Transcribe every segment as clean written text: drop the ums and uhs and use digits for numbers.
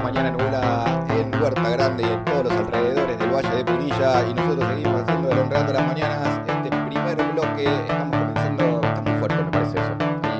mañana nublada en Huerta Grande y en todos los alrededores del Valle de Punilla, y nosotros seguimos haciendo el Honrando las Mañanas. Este primer bloque estamos comenzando, está muy fuerte me parece eso.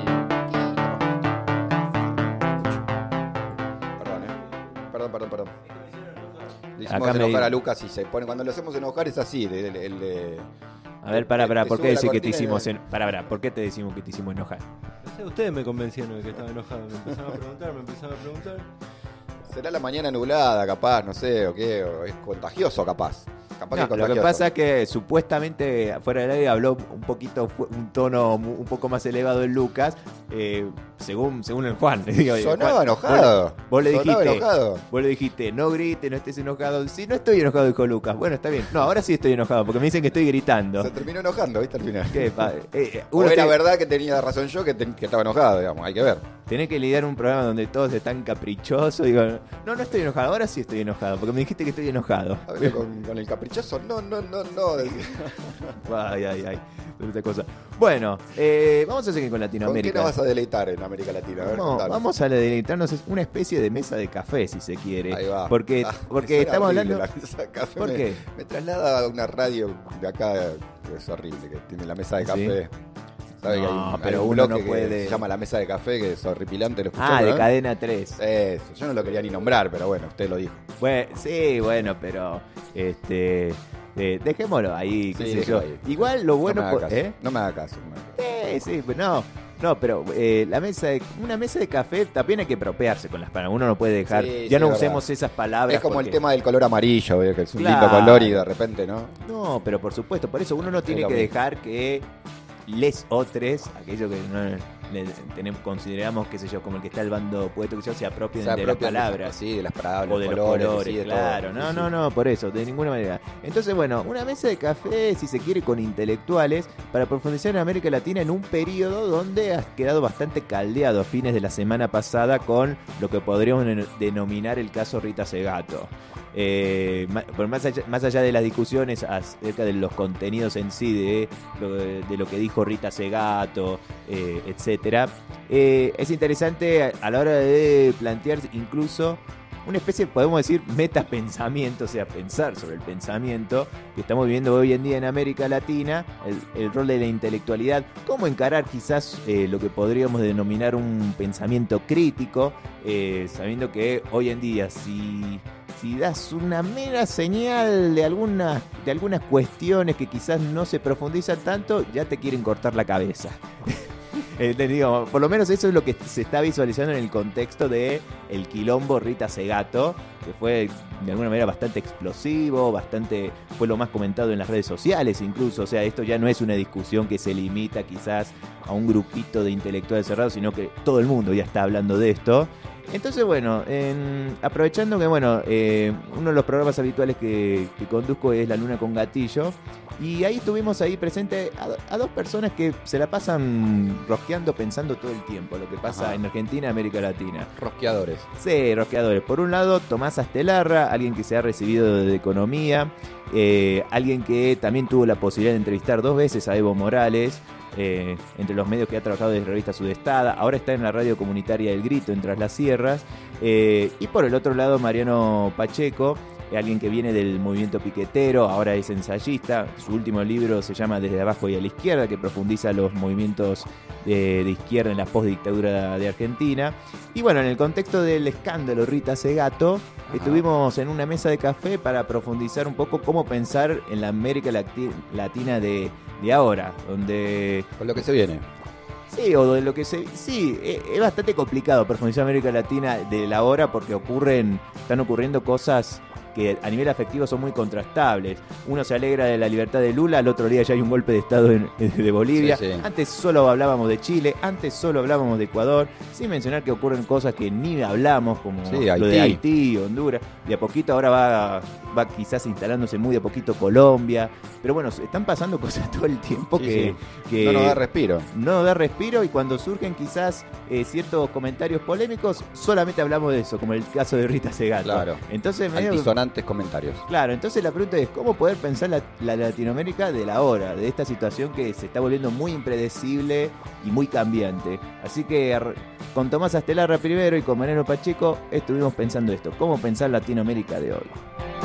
Perdón. Le hicimos enojar a Lucas y se pone, cuando lo hacemos enojar es así, A ver, pará, ¿por qué decís que te hicimos ¿por qué te decimos que te hicimos enojar? No sé, ustedes me convencieron de que estaba enojado, me empezaron a preguntar. Será la mañana nublada, capaz, no sé, o qué, o es contagioso, capaz. Lo que pasa es que supuestamente fuera del aire habló un tono un poco más elevado en Lucas, según el Juan. Sonaba enojado. Vos le dijiste, no grites, no estés enojado. Sí, no estoy enojado, dijo Lucas. Bueno, está bien. No, ahora sí estoy enojado, porque me dicen que estoy gritando. Se terminó enojando, ¿viste? Al final. Uno era verdad que tenía razón yo, que estaba enojado, digamos, hay que ver. Tenés que lidiar un programa donde todos están caprichosos. Digo, no estoy enojado, ahora sí estoy enojado, porque me dijiste que estoy enojado. A ver, con el caprichoso, no. Ay. Otra cosa. Bueno, vamos a seguir con Latinoamérica. ¿Con qué nos vas a deleitar en América Latina? A ver, vamos a deleitarnos, es una especie de mesa de café, si se quiere. Ahí va. Porque estamos hablando. La mesa de café ¿Por qué? Me traslada a una radio de acá que es horrible, que tiene la mesa de café. ¿Sí? ¿Sabe que pero hay un uno bloque no puede. que se llama La Mesa de Café, que es horripilante, lo escuchó, de ¿no? Cadena 3. Eso, yo no lo quería ni nombrar, pero bueno, usted lo dijo. Bueno, pero dejémoslo ahí, qué sé yo. Ahí. Igual lo bueno... No me haga caso. Sí, pues no, pero una mesa de café también hay que apropiarse con las palabras. Uno no puede dejar, no usemos esas palabras. Es como el tema del color amarillo, que es un lindo color y de repente, ¿no? No, pero por supuesto, por eso uno no tiene que dejar que les otros, aquellos que no consideramos, qué sé yo, como el que está al bando opuesto, que se apropien de las palabras. Sí, de las palabras, o de los colores, claro. Todo. No, por eso, de ninguna manera. Entonces, bueno, una mesa de café, si se quiere, con intelectuales, para profundizar en América Latina en un periodo donde has quedado bastante caldeado a fines de la semana pasada con lo que podríamos denominar el caso Rita Segato. Más allá de las discusiones acerca de los contenidos en sí, de lo que dijo Rita Segato, etcétera, es interesante a la hora de plantear incluso una especie, podemos decir, metapensamiento, o sea, pensar sobre el pensamiento que estamos viviendo hoy en día en América Latina, el rol de la intelectualidad, cómo encarar quizás lo que podríamos denominar un pensamiento crítico, sabiendo que hoy en día si das una mera señal de algunas cuestiones que quizás no se profundizan tanto, ya te quieren cortar la cabeza. Digo, por lo menos eso es lo que se está visualizando en el contexto de el quilombo Rita Segato, que fue de alguna manera bastante explosivo, fue lo más comentado en las redes sociales incluso. O sea, esto ya no es una discusión que se limita quizás a un grupito de intelectuales cerrados, sino que todo el mundo ya está hablando de esto. Entonces, bueno, aprovechando que, uno de los programas habituales que conduzco es La Luna con Gatillo, y ahí tuvimos ahí presente a dos personas que se la pasan rosqueando, pensando todo el tiempo lo que pasa en Argentina y América Latina. Rosqueadores. Sí, rosqueadores. Por un lado, Tomás Astelarra, alguien que se ha recibido de Economía, alguien que también tuvo la posibilidad de entrevistar 2 veces a Evo Morales, entre los medios que ha trabajado desde Revista Sudestada, ahora está en la radio comunitaria El Grito, en Tras las Sierras, y por el otro lado Mariano Pacheco, alguien que viene del movimiento piquetero, ahora es ensayista. Su último libro se llama Desde abajo y a la izquierda, que profundiza los movimientos de izquierda en la postdictadura de Argentina. Y bueno, en el contexto del escándalo Rita Segato, estuvimos en una mesa de café para profundizar un poco cómo pensar en la América Latina de ahora, donde... Con lo que se viene. Sí, o de lo que sí, es bastante complicado profundizar en América Latina de la hora, porque están ocurriendo cosas que a nivel afectivo son muy contrastables. Uno se alegra de la libertad de Lula, al otro día ya hay un golpe de estado de Bolivia. Sí. Antes solo hablábamos de Chile, antes solo hablábamos de Ecuador, sin mencionar que ocurren cosas que ni hablamos, como lo de Haití, Honduras. De a poquito ahora va quizás instalándose muy de a poquito Colombia. Pero bueno, están pasando cosas todo el tiempo que no nos da respiro. No nos da respiro, y cuando surgen quizás ciertos comentarios polémicos, solamente hablamos de eso, como el caso de Rita Segato. Claro. Entonces, comentarios. Claro, entonces la pregunta es cómo poder pensar la Latinoamérica de la hora, de esta situación que se está volviendo muy impredecible y muy cambiante. Así que con Tomás Astelarra primero y con Mariano Pacheco estuvimos pensando esto, cómo pensar Latinoamérica de hoy.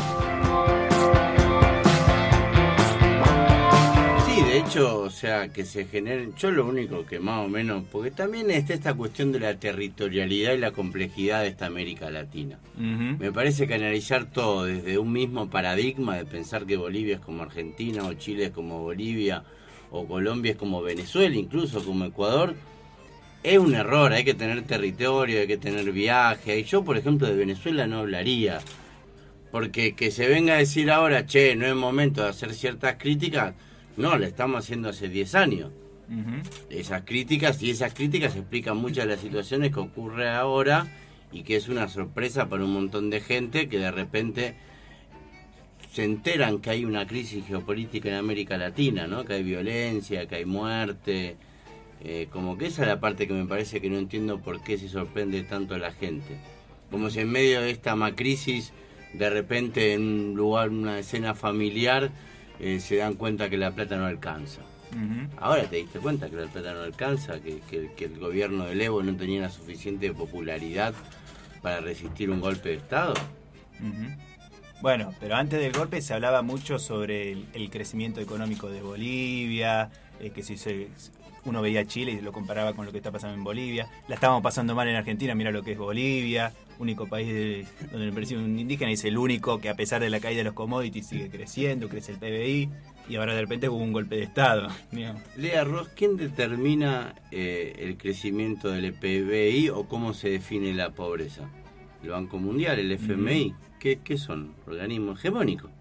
De hecho, o sea, que se generen, yo lo único que más o menos, porque también está esta cuestión de la territorialidad y la complejidad de esta América Latina. Me parece que analizar todo desde un mismo paradigma de pensar que Bolivia es como Argentina, o Chile es como Bolivia, o Colombia es como Venezuela, incluso como Ecuador, es un error. Hay que tener territorio, hay que tener viaje. Y yo, por ejemplo, de Venezuela no hablaría, porque que se venga a decir ahora, che, no es momento de hacer ciertas críticas. No, la estamos haciendo hace 10 años. Esas críticas explican muchas de las situaciones que ocurre ahora y que es una sorpresa para un montón de gente que de repente se enteran que hay una crisis geopolítica en América Latina, ¿no? Que hay violencia, que hay muerte. Como que esa es la parte que me parece que no entiendo por qué se sorprende tanto a la gente. Como si en medio de esta macrisis, de repente en un lugar, una escena familiar, se dan cuenta que la plata no alcanza. Ahora te diste cuenta que la plata no alcanza, que el gobierno del Evo no tenía la suficiente popularidad para resistir un golpe de Estado. Bueno, pero antes del golpe se hablaba mucho sobre el crecimiento económico de Bolivia, que si uno veía Chile y lo comparaba con lo que está pasando en Bolivia. La estábamos pasando mal en Argentina, mira lo que es Bolivia, único país donde el precio indígena es el único que a pesar de la caída de los commodities sigue creciendo, crece el PBI, y ahora de repente hubo un golpe de Estado. Digamos. Lea Ross, ¿quién determina el crecimiento del PBI o cómo se define la pobreza? ¿El Banco Mundial, el FMI? ¿Qué son? ¿Organismos hegemónicos?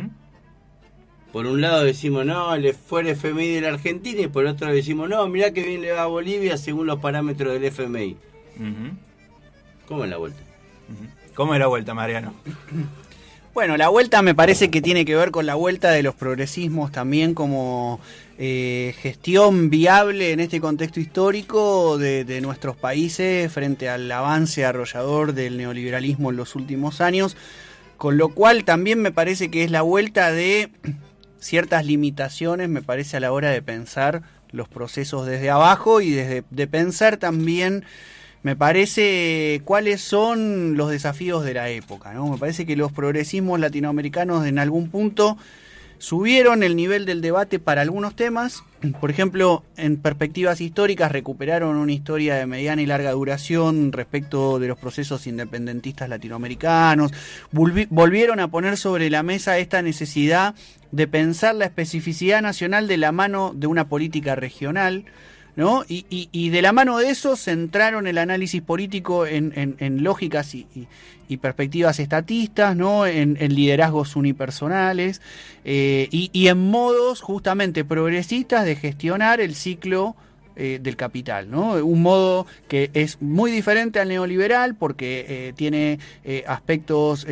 Por un lado decimos, no, fue el FMI de la Argentina, y por otro decimos, no, mirá que bien le va a Bolivia según los parámetros del FMI. ¿Cómo es la vuelta? ¿Cómo es la vuelta, Mariano? Bueno, la vuelta me parece que tiene que ver con la vuelta de los progresismos también como gestión viable en este contexto histórico de nuestros países frente al avance arrollador del neoliberalismo en los últimos años, con lo cual también me parece que es la vuelta de ciertas limitaciones, me parece, a la hora de pensar los procesos desde abajo y de pensar también, me parece, cuáles son los desafíos de la época, ¿no? Me parece que los progresismos latinoamericanos en algún punto subieron el nivel del debate para algunos temas. Por ejemplo, en perspectivas históricas recuperaron una historia de mediana y larga duración respecto de los procesos independentistas latinoamericanos. Volvieron a poner sobre la mesa esta necesidad de pensar la especificidad nacional de la mano de una política regional, ¿no? Y de la mano de eso centraron el análisis político en lógicas y perspectivas estatistas, ¿no? En liderazgos unipersonales y en modos justamente progresistas de gestionar el ciclo del capital, ¿no? Un modo que es muy diferente al neoliberal porque tiene aspectos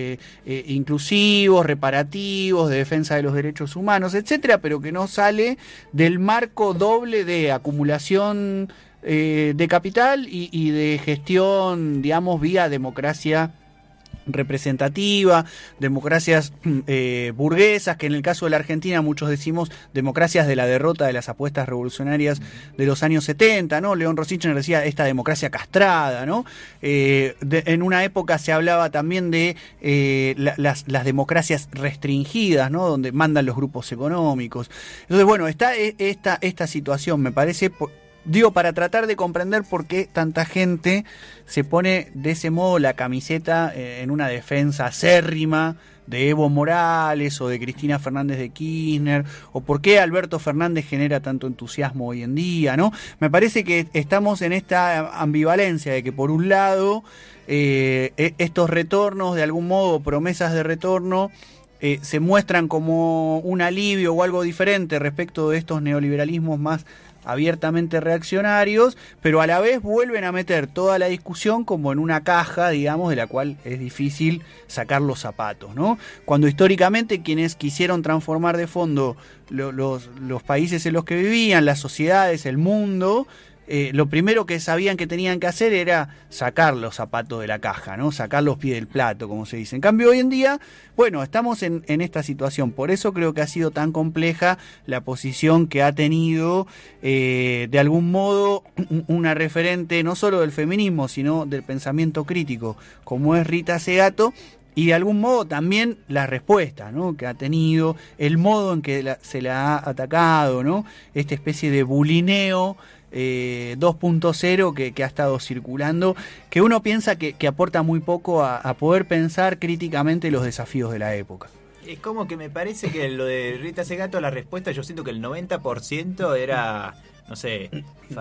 inclusivos, reparativos, de defensa de los derechos humanos, etcétera, pero que no sale del marco doble de acumulación de capital y de gestión, digamos, vía democracia representativa, democracias burguesas, que en el caso de la Argentina muchos decimos democracias de la derrota de las apuestas revolucionarias de los años 70, ¿no? León Rosichner decía esta democracia castrada, ¿no? En una época se hablaba también de las democracias restringidas, ¿no? Donde mandan los grupos económicos. Entonces, bueno, está esta situación, me parece, digo, para tratar de comprender por qué tanta gente se pone de ese modo la camiseta en una defensa acérrima de Evo Morales o de Cristina Fernández de Kirchner, o por qué Alberto Fernández genera tanto entusiasmo hoy en día, ¿no? Me parece que estamos en esta ambivalencia de que por un lado estos retornos, de algún modo, promesas de retorno, se muestran como un alivio o algo diferente respecto de estos neoliberalismos más abiertamente reaccionarios, pero a la vez vuelven a meter toda la discusión como en una caja, digamos, de la cual es difícil sacar los zapatos, ¿no? Cuando históricamente quienes quisieron transformar de fondo los países en los que vivían, las sociedades, el mundo, lo primero que sabían que tenían que hacer era sacar los zapatos de la caja, ¿no? Sacar los pies del plato, como se dice. En cambio, hoy en día, bueno, estamos en esta situación. Por eso creo que ha sido tan compleja la posición que ha tenido, de algún modo, una referente no solo del feminismo, sino del pensamiento crítico, como es Rita Segato, y de algún modo también la respuesta, ¿no?, que ha tenido, el modo en que se la ha atacado, ¿no?, esta especie de bulineo 2.0 que ha estado circulando, que uno piensa que aporta muy poco a poder pensar críticamente los desafíos de la época. Es como que me parece que lo de Rita Segato, la respuesta, yo siento que el 90% era, no sé,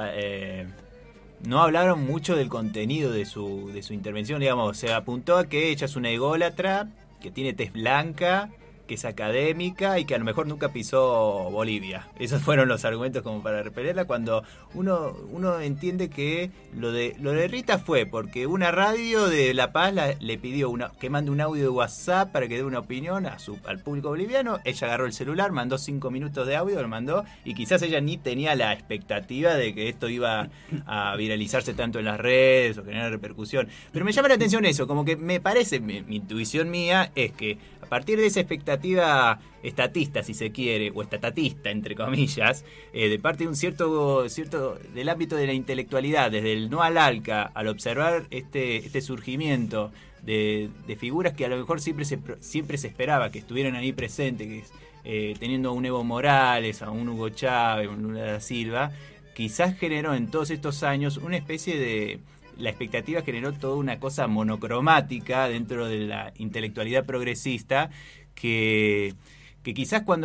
no hablaron mucho del contenido de su intervención, digamos. Se apuntó a que ella es una ególatra, que tiene tez blanca, que es académica y que a lo mejor nunca pisó Bolivia. Esos fueron los argumentos como para repelerla, cuando uno entiende que lo de Rita fue porque una radio de La Paz le pidió que mande un audio de WhatsApp para que dé una opinión al público boliviano. Ella agarró el celular, mandó 5 minutos de audio, lo mandó, y quizás ella ni tenía la expectativa de que esto iba a viralizarse tanto en las redes o generar repercusión. Pero me llama la atención eso, como que me parece, mi intuición mía es que a partir de esa expectativa estatista, si se quiere, o estatatista, entre comillas, de parte de un cierto del ámbito de la intelectualidad, desde el no al ALCA, al observar este surgimiento de figuras que a lo mejor siempre se esperaba que estuvieran ahí presentes, teniendo a un Evo Morales, a un Hugo Chávez, a un Lula da Silva, quizás generó en todos estos años una especie de... La expectativa generó toda una cosa monocromática dentro de la intelectualidad progresista que quizás cuando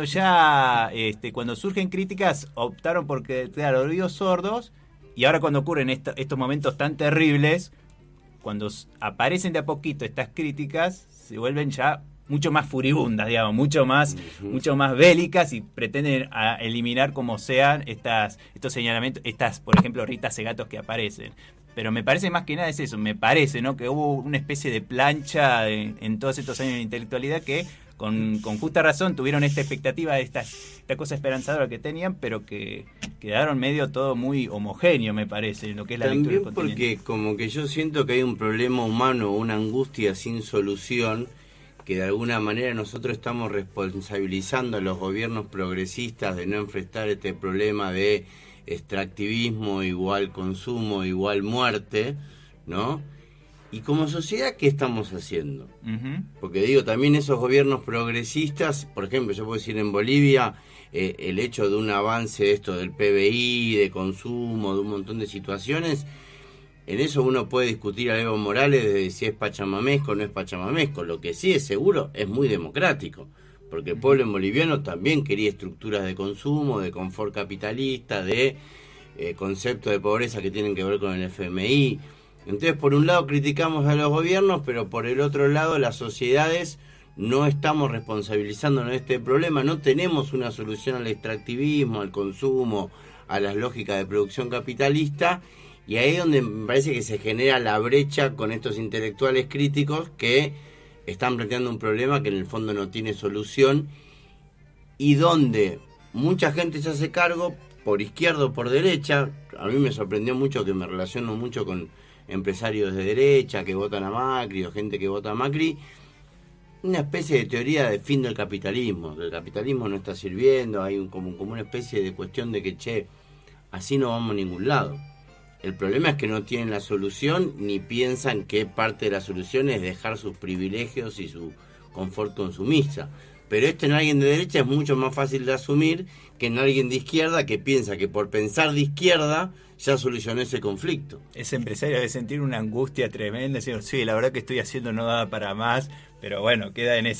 surgen críticas optaron por quedar oídos sordos, y ahora cuando ocurren estos momentos tan terribles, cuando aparecen de a poquito estas críticas, se vuelven ya mucho más furibundas, digamos, mucho más bélicas, y pretenden eliminar como sean estos señalamientos, por ejemplo, Rita Segatos que aparecen. Pero me parece más que nada es eso, me parece, ¿no?, que hubo una especie de plancha en todos estos años de intelectualidad que con justa razón tuvieron esta expectativa de esta cosa esperanzadora que tenían, pero que quedaron medio todo muy homogéneo, me parece, en lo que es la lectura del continente. Porque como que yo siento que hay un problema humano, una angustia sin solución, que de alguna manera nosotros estamos responsabilizando a los gobiernos progresistas de no enfrentar este problema de extractivismo igual consumo igual muerte, ¿no? Y como sociedad, ¿qué estamos haciendo? Uh-huh. Porque digo, también esos gobiernos progresistas, por ejemplo, yo puedo decir en Bolivia, el hecho de un avance de esto del PBI, de consumo, de un montón de situaciones, en eso uno puede discutir a Evo Morales de si es pachamamesco o no es pachamamesco. Lo que sí es seguro es muy democrático, porque el pueblo boliviano también quería estructuras de consumo, de confort capitalista, de conceptos de pobreza que tienen que ver con el FMI. Entonces, por un lado criticamos a los gobiernos, pero por el otro lado las sociedades no estamos responsabilizándonos de este problema, no tenemos una solución al extractivismo, al consumo, a las lógicas de producción capitalista, y ahí es donde me parece que se genera la brecha con estos intelectuales críticos que están planteando un problema que en el fondo no tiene solución, y donde mucha gente se hace cargo, por izquierda o por derecha. A mí me sorprendió mucho, que me relaciono mucho con empresarios de derecha que votan a Macri o gente que vota a Macri, una especie de teoría de fin del capitalismo, que el capitalismo no está sirviendo, hay como una especie de cuestión de que, así no vamos a ningún lado. El problema es que no tienen la solución, ni piensan que parte de la solución es dejar sus privilegios y su confort consumista. Pero esto en alguien de derecha es mucho más fácil de asumir que en alguien de izquierda, que piensa que por pensar de izquierda ya solucionó ese conflicto. Ese empresario debe sentir una angustia tremenda, decir, sí, la verdad que estoy haciendo no da para más, pero bueno, queda en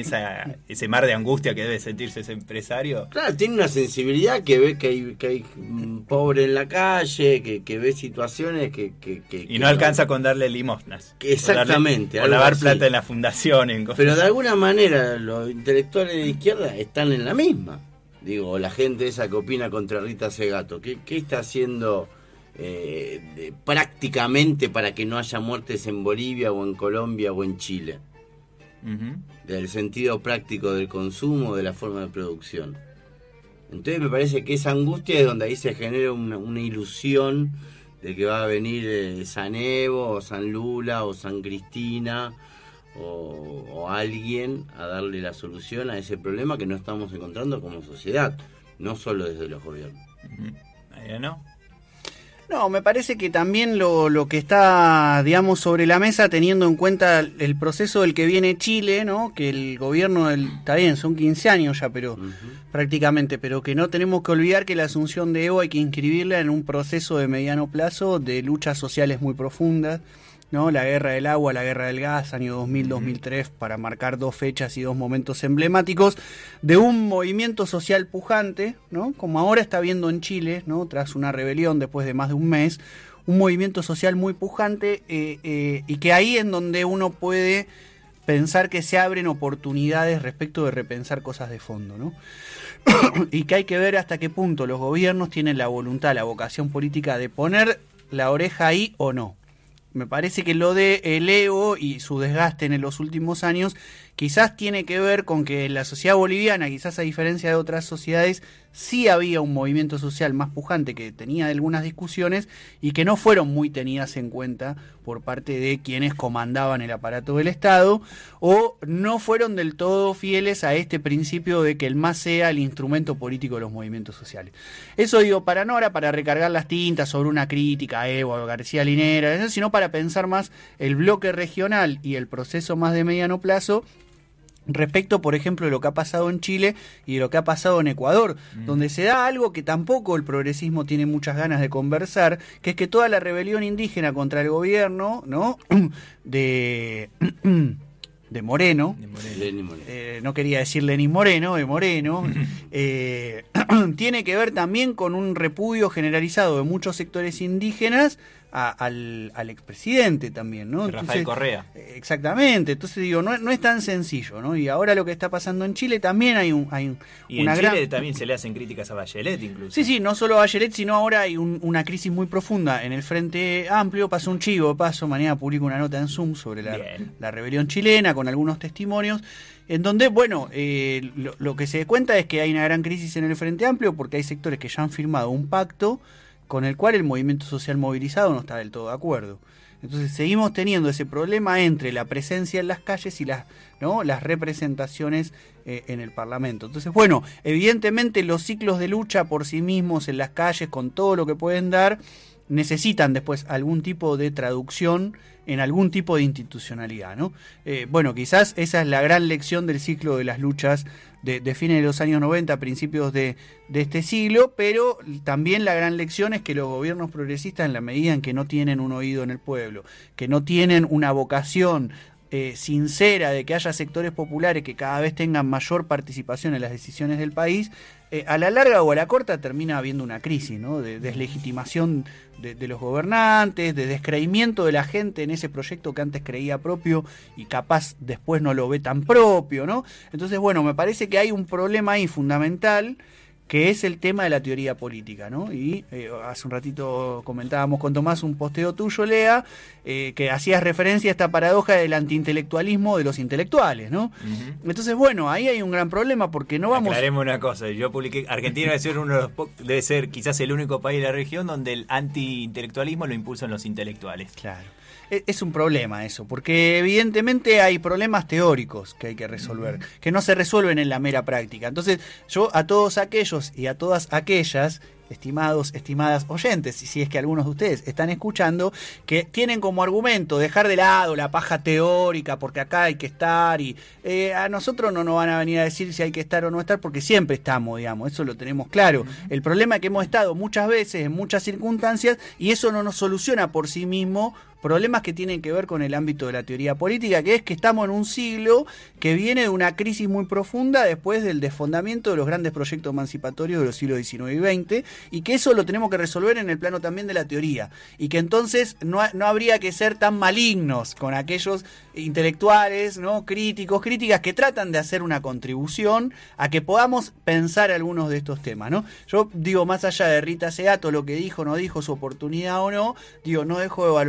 ese mar de angustia que debe sentirse ese empresario. Claro, tiene una sensibilidad, que ve que hay pobre en la calle, que ve situaciones que y no alcanza con darle limosnas. Exactamente. O lavar plata en la fundación. Pero de alguna manera los intelectuales de izquierda están en la misma. Digo, la gente esa que opina contra Rita Segato, ¿qué está haciendo prácticamente para que no haya muertes en Bolivia o en Colombia o en Chile? Uh-huh. Del sentido práctico del consumo, de la forma de producción. Entonces me parece que esa angustia es donde ahí se genera una ilusión de que va a venir San Evo, o San Lula, o San Cristina, o alguien a darle la solución a ese problema que no estamos encontrando como sociedad, no solo desde los gobiernos. ¿No? No, me parece que también lo que está, digamos, sobre la mesa, teniendo en cuenta el proceso del que viene Chile, ¿no? Que el gobierno, está bien, son 15 años ya, pero prácticamente, pero que no tenemos que olvidar que la asunción de Evo hay que inscribirla en un proceso de mediano plazo de luchas sociales muy profundas, ¿no? La guerra del agua, la guerra del gas, año 2000-2003, para marcar 2 fechas y 2 momentos emblemáticos de un movimiento social pujante, ¿no? Como ahora está viendo en Chile, ¿no? Tras una rebelión después de más de un mes, un movimiento social muy pujante y que ahí en donde uno puede pensar que se abren oportunidades respecto de repensar cosas de fondo, ¿no? Y que hay que ver hasta qué punto los gobiernos tienen la voluntad, la vocación política de poner la oreja ahí o no. Me parece que lo de el Evo y su desgaste en los últimos años quizás tiene que ver con que en la sociedad boliviana, quizás a diferencia de otras sociedades, sí había un movimiento social más pujante que tenía algunas discusiones y que no fueron muy tenidas en cuenta por parte de quienes comandaban el aparato del Estado, o no fueron del todo fieles a este principio de que el MAS sea el instrumento político de los movimientos sociales. Eso digo para no ahora para recargar las tintas sobre una crítica a Evo, a García Linera, sino para pensar más el bloque regional y el proceso más de mediano plazo respecto, por ejemplo, de lo que ha pasado en Chile y de lo que ha pasado en Ecuador, donde se da algo que tampoco el progresismo tiene muchas ganas de conversar, que es que toda la rebelión indígena contra el gobierno, ¿no? de Moreno, no quería decir Lenín Moreno, de Moreno, tiene que ver también con un repudio generalizado de muchos sectores indígenas al expresidente también, ¿no? Rafael Correa. Exactamente, entonces digo, no es tan sencillo, ¿no? Y ahora lo que está pasando en Chile también hay y una en gran... Chile también se le hacen críticas a Bachelet incluso. Sí, no solo a Bachelet, sino ahora hay una crisis muy profunda en el Frente Amplio. Pasó un chivo, de paso, mañana publico una nota en Zoom sobre la rebelión chilena con algunos testimonios, en donde, bueno, lo que se cuenta es que hay una gran crisis en el Frente Amplio porque hay sectores que ya han firmado un pacto con el cual el movimiento social movilizado no está del todo de acuerdo. Entonces seguimos teniendo ese problema entre la presencia en las calles y las representaciones en el Parlamento. Entonces, bueno, evidentemente los ciclos de lucha por sí mismos en las calles, con todo lo que pueden dar, necesitan después algún tipo de traducción en algún tipo de institucionalidad, ¿no? Bueno, quizás esa es la gran lección del ciclo de las luchas de fines de los años 90, principios de este siglo, pero también la gran lección es que los gobiernos progresistas, en la medida en que no tienen un oído en el pueblo, que no tienen una vocación sincera de que haya sectores populares que cada vez tengan mayor participación en las decisiones del país, a la larga o a la corta termina habiendo una crisis, ¿no? De deslegitimación de los gobernantes, de descreimiento de la gente en ese proyecto que antes creía propio y capaz después no lo ve tan propio, ¿no? Entonces, bueno, me parece que hay un problema ahí fundamental, que es el tema de la teoría política, ¿no? Y hace un ratito comentábamos con Tomás un posteo tuyo, Lea, que hacías referencia a esta paradoja del antiintelectualismo de los intelectuales, ¿no? Uh-huh. Entonces, bueno, ahí hay un gran problema porque no vamos... Aclaremos una cosa, yo publiqué, Argentina debe ser quizás el único país de la región donde el antiintelectualismo lo impulsan los intelectuales. Claro. Es un problema eso, porque evidentemente hay problemas teóricos que hay que resolver, que no se resuelven en la mera práctica. Entonces, yo a todos aquellos y a todas aquellas, estimados, estimadas oyentes, si es que algunos de ustedes están escuchando, que tienen como argumento dejar de lado la paja teórica, porque acá hay que estar, y a nosotros no nos van a venir a decir si hay que estar o no estar, porque siempre estamos, digamos, eso lo tenemos claro. El problema es que hemos estado muchas veces, en muchas circunstancias, y eso no nos soluciona por sí mismo problemas que tienen que ver con el ámbito de la teoría política, que es que estamos en un siglo que viene de una crisis muy profunda después del desfondamiento de los grandes proyectos emancipatorios de los siglos XIX y XX, y que eso lo tenemos que resolver en el plano también de la teoría, y que entonces no habría que ser tan malignos con aquellos intelectuales, ¿no? Críticas que tratan de hacer una contribución a que podamos pensar algunos de estos temas, ¿no? Yo digo, más allá de Rita Segato, lo que dijo, no dijo, su oportunidad o no, digo, no dejo de valorar sus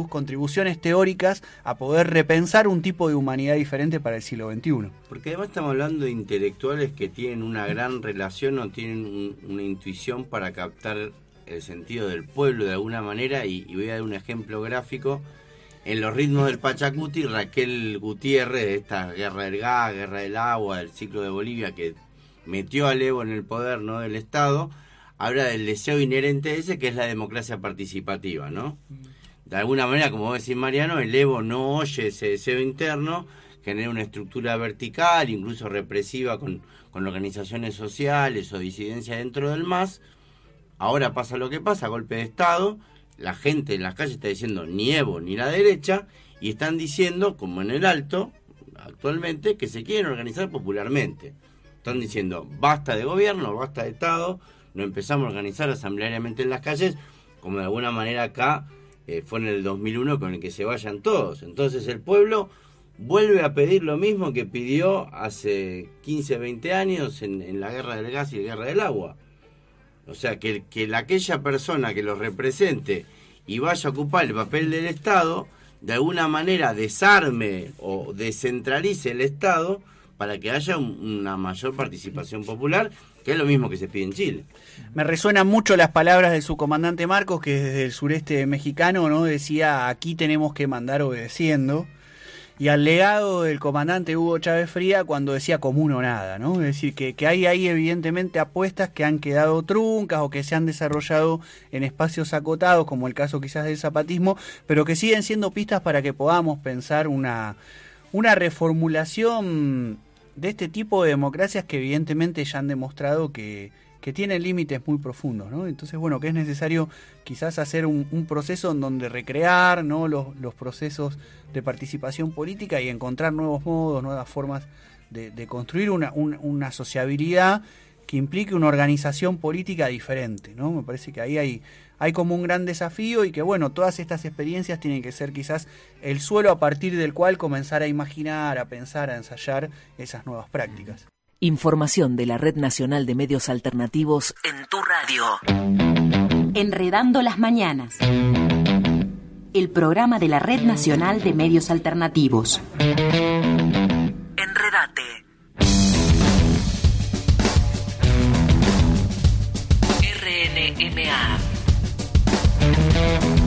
sus contribuciones teóricas a poder repensar un tipo de humanidad diferente para el siglo XXI. Porque además estamos hablando de intelectuales que tienen una gran relación o tienen una intuición para captar el sentido del pueblo de alguna manera, y voy a dar un ejemplo gráfico. En los ritmos del Pachacuti, Raquel Gutiérrez, de esta guerra del gas, guerra del agua, del ciclo de Bolivia, que metió al Evo en el poder, no del Estado, habla del deseo inherente ese que es la democracia participativa, ¿no? De alguna manera, como vos decís, Mariano, el Evo no oye ese deseo interno, genera una estructura vertical, incluso represiva con organizaciones sociales o disidencia dentro del MAS. Ahora pasa lo que pasa, golpe de Estado, la gente en las calles está diciendo ni Evo ni la derecha, y están diciendo, como en el Alto, actualmente, que se quieren organizar popularmente. Están diciendo, basta de gobierno, basta de Estado, nos empezamos a organizar asambleariamente en las calles, como de alguna manera acá fue en el 2001 con el que se vayan todos. Entonces el pueblo vuelve a pedir lo mismo que pidió hace 15, 20 años en la guerra del gas y la guerra del agua. O sea, que aquella persona que los represente y vaya a ocupar el papel del Estado, de alguna manera desarme o descentralice el Estado para que haya una mayor participación popular, que es lo mismo que se pide en Chile. Me resuenan mucho las palabras del subcomandante Marcos, que desde el sureste mexicano, ¿no?, decía, aquí tenemos que mandar obedeciendo. Y al legado del comandante Hugo Chávez Fría cuando decía común o nada, ¿no? Es decir, que hay evidentemente apuestas que han quedado truncas o que se han desarrollado en espacios acotados, como el caso quizás del zapatismo, pero que siguen siendo pistas para que podamos pensar una reformulación de este tipo de democracias que evidentemente ya han demostrado que tienen límites muy profundos, ¿no? Entonces, bueno, que es necesario quizás hacer un proceso en donde recrear, ¿no?, los procesos de participación política y encontrar nuevos modos, nuevas formas de construir una sociabilidad que implique una organización política diferente, ¿no? Me parece que ahí hay como un gran desafío y que, bueno, todas estas experiencias tienen que ser quizás el suelo a partir del cual comenzar a imaginar, a pensar, a ensayar esas nuevas prácticas. Información de la Red Nacional de Medios Alternativos en tu radio. Enredando las Mañanas. El programa de la Red Nacional de Medios Alternativos. Enredate. RNMA.